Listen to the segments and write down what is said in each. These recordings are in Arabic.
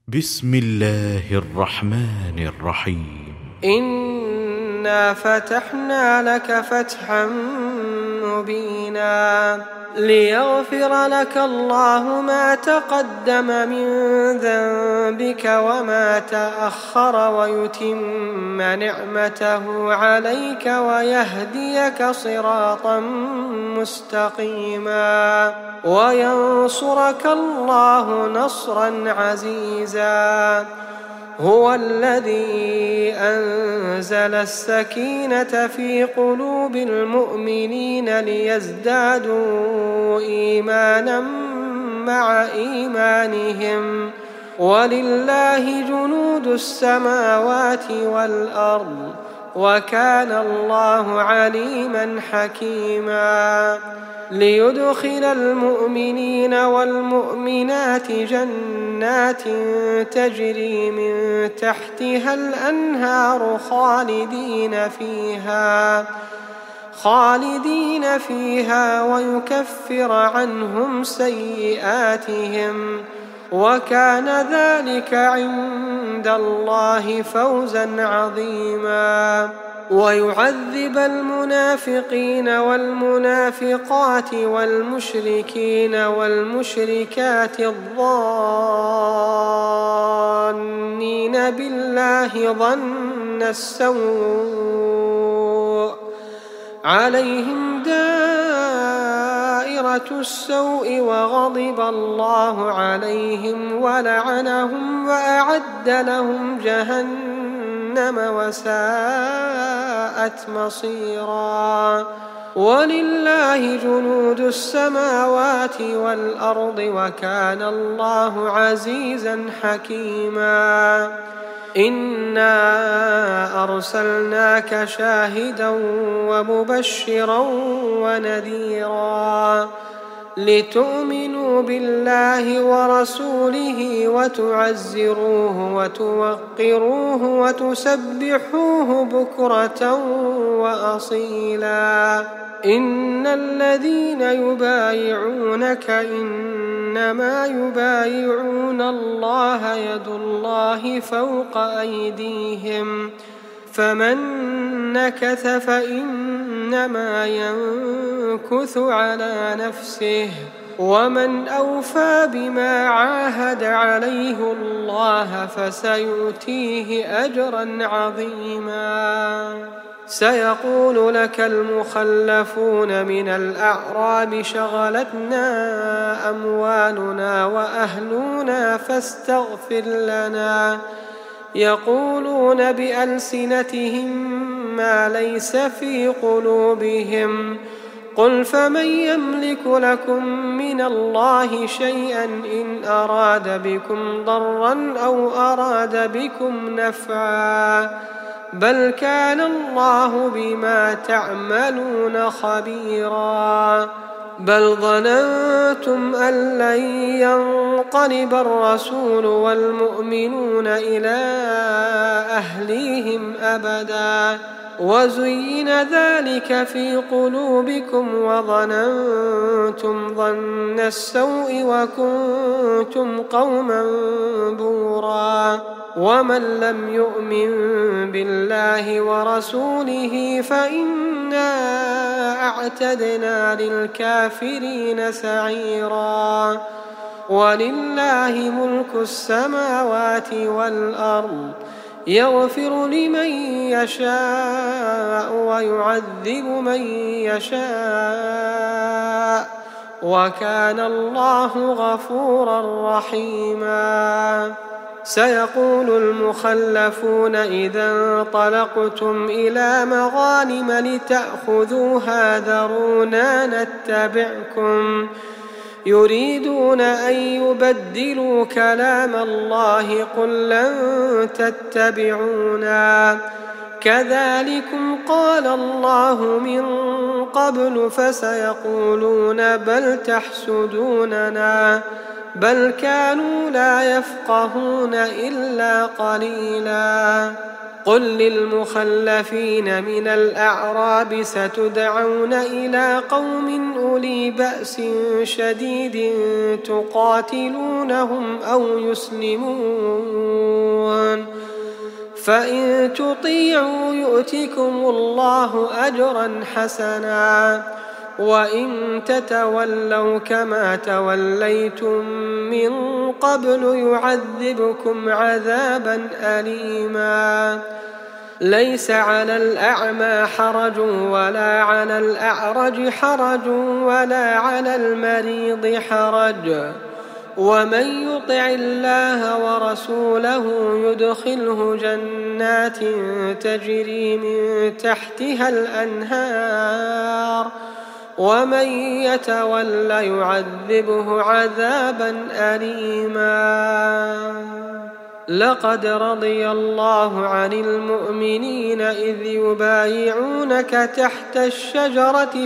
بسم الله الرحمن الرحيم. إنا فتحنا لك فتحا مبينا ليغفر لك الله ما تقدم من ذنبك وما تأخر ويتم نعمته عليك ويهديك صراطا مستقيما وينصرك الله نصرا عزيزا. هو الذي أنزل السكينة في قلوب المؤمنين ليزدادوا إيمانا مع إيمانهم ولله جنود السماوات والأرض وكان الله عليما حكيما. ليدخل المؤمنين والمؤمنات جنات تجري من تحتها الأنهار خالدين فيها ويكفر عنهم سيئاتهم وكان ذلك عند الله فوزا عظيما. ويعذب المنافقين والمنافقات والمشركين والمشركات الظانين بالله ظن السوء عليهم دائرة السوء وغضب الله عليهم ولعنهم وأعد لهم جهنم وساءت مصيرا. ولله جنود السماوات والأرض وكان الله عزيزا حكيما. إنا أرسلناك شاهدا ومبشرا ونذيرا لتؤمنوا بالله ورسوله وتعزروه وتوقروه وتسبحوه بكرة وأصيلا. إن الذين يبايعونك إنما يبايعون الله يد الله فوق أيديهم فمن نكث فإنما ينكث على نفسه ومن أوفى بما عاهد عليه الله فسيؤتيه أجرا عظيما. سيقول لك المخلفون من الأعراب شغلتنا أموالنا وأهلنا فاستغفر لنا يقولون بألسنتهم ما ليس في قلوبهم قل فمن يملك لكم من الله شيئا إن أراد بكم ضرا أو أراد بكم نفعا بل كان الله بما تعملون خبيرا. بل ظننتم أن لن ينقلب الرسول والمؤمنون إلى أهليهم أبدا وزين ذلك في قلوبكم وظننتم ظن السوء وكنتم قوما بورا. ومن لم يؤمن بالله ورسوله فإنا أعتدنا للكافرين سعيرا. ولله ملك السماوات والأرض يغفر لمن يشاء ويعذب من يشاء وكان الله غفورا رحيما. سيقول المخلفون إذا انطلقتم إلى مغانم لتأخذوها ذرونا نتبعكم يريدون أن يبدلوا كلام الله قل لن تتبعونا كذلكم قال الله من قبل فسيقولون بل تحسدوننا بل كانوا لا يفقهون إلا قليلا. قل للمخلفين من الأعراب ستدعون إلى قوم أولي بأس شديد تقاتلونهم أو يسلمون، فإن تطيعوا يؤتكم الله أجرا حسنا، وإن تتولوا كما توليتم من قبل يعذبكم عذابا أليما. ليس على الأعمى حرج ولا على الأعرج حرج ولا على المريض حرج، ومن يطع الله ورسوله يدخله جنات تجري من تحتها الأنهار، ومن يتول يعذبه عذابا أليما. لقد رضي الله عن المؤمنين إذ يبايعونك تحت الشجرة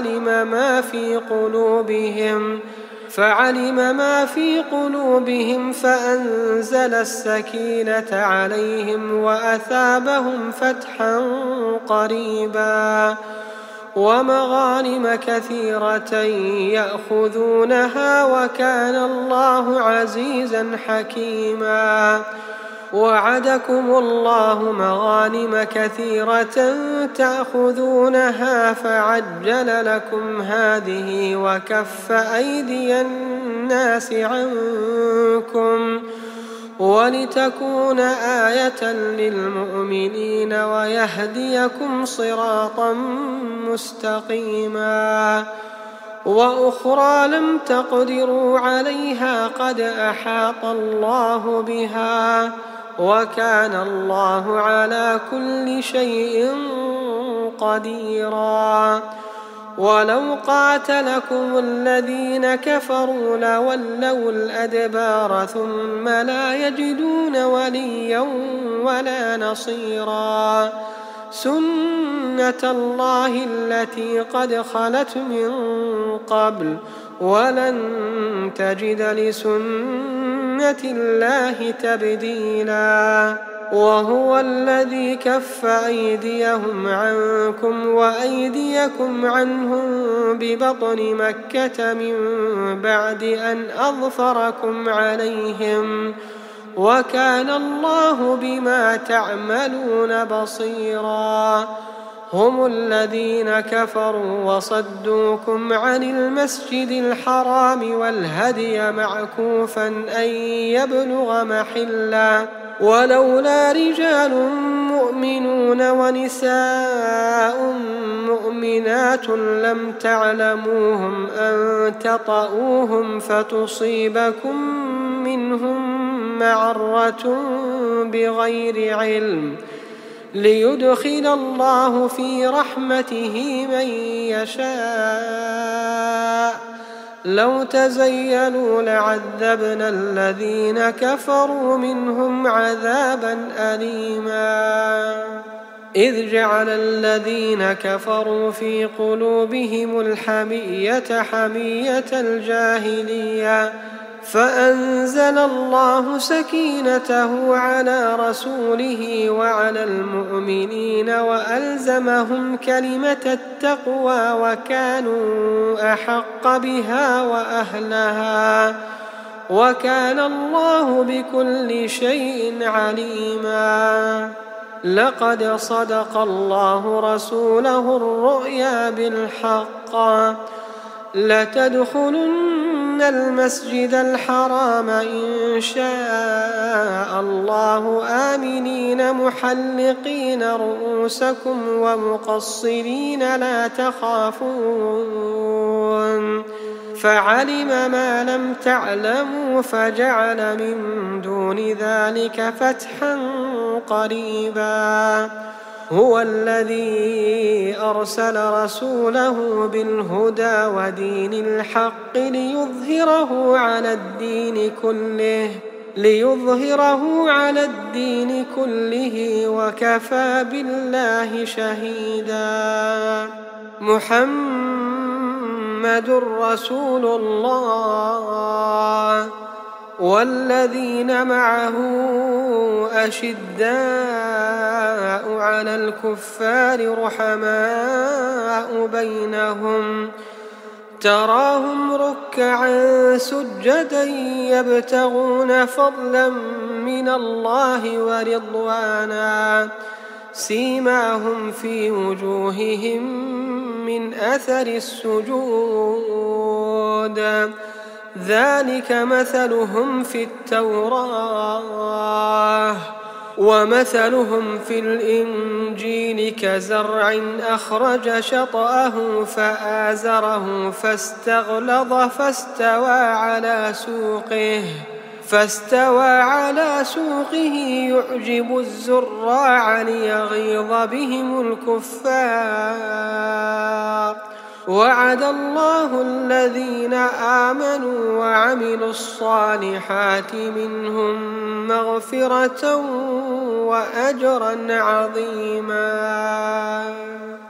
فعلم ما في قلوبهم فأنزل السكينة عليهم وأثابهم فتحا قريبا ومغانم كثيرة يأخذونها وكان الله عزيزا حكيما. وعدكم الله مغانم كثيرة تأخذونها فعجل لكم هذه وكف أيدي الناس عنكم ولتكون آية للمؤمنين ويهديكم صراطا مستقيما. وأخرى لم تقدروا عليها قد أحاط الله بها وكان الله على كل شيء قديرا. ولو قاتلكم الذين كفروا لولوا الأدبار ثم لا يجدون وليا ولا نصيرا. سنة الله التي قد خلت من قبل ولن تجد لسنة الله تبديلا. وهو الذي كف أيديهم عنكم وأيديكم عنهم ببطن مكة من بعد أن أظفركم عليهم وكان الله بما تعملون بصيرا. هم الذين كفروا وصدوكم عن المسجد الحرام والهدي معكوفا أن يبلغ محلا ولولا رجال مؤمنون ونساء مؤمنات لم تعلموهم أن تطؤوهم فتصيبكم منهم معرة بغير علم ليدخل الله في رحمته من يشاء. لو تزيلوا لعذبنا الذين كفروا منهم عذابا أليما. إذ جعل الذين كفروا في قلوبهم الحمية حمية الجاهلية فأنزل الله سكينته على رسوله وعلى المؤمنين وألزمهم كلمة التقوى وكانوا أحق بها وأهلها وكان الله بكل شيء عليما. لقد صدق الله رسوله الرؤيا بالحق لتدخلن المسجد الحرام إن شاء الله آمنين محلقين رؤوسكم ومقصرين لا تخافون فعلم ما لم تعلموا فجعل من دون ذلك فتحا قريبا. هو الذي أرسل رسوله بالهدى ودين الحق ليظهره على الدين كله وكفى بالله شهيدا. محمد رسول الله والذين معه أشداء على الكفار رحماء بينهم تراهم ركعا سجدا يبتغون فضلا من الله ورضوانا سيماهم في وجوههم من أثر السجود ذلك مثلهم في التوراة ومثلهم في الإنجيل كزرع أخرج شطأه فآزره فاستغلظ فاستوى على سوقه يعجب الزراع ليغيظ بهم الكفار وعد الله الذين آمنوا وعملوا الصالحات منهم مغفرة وأجرا عظيما.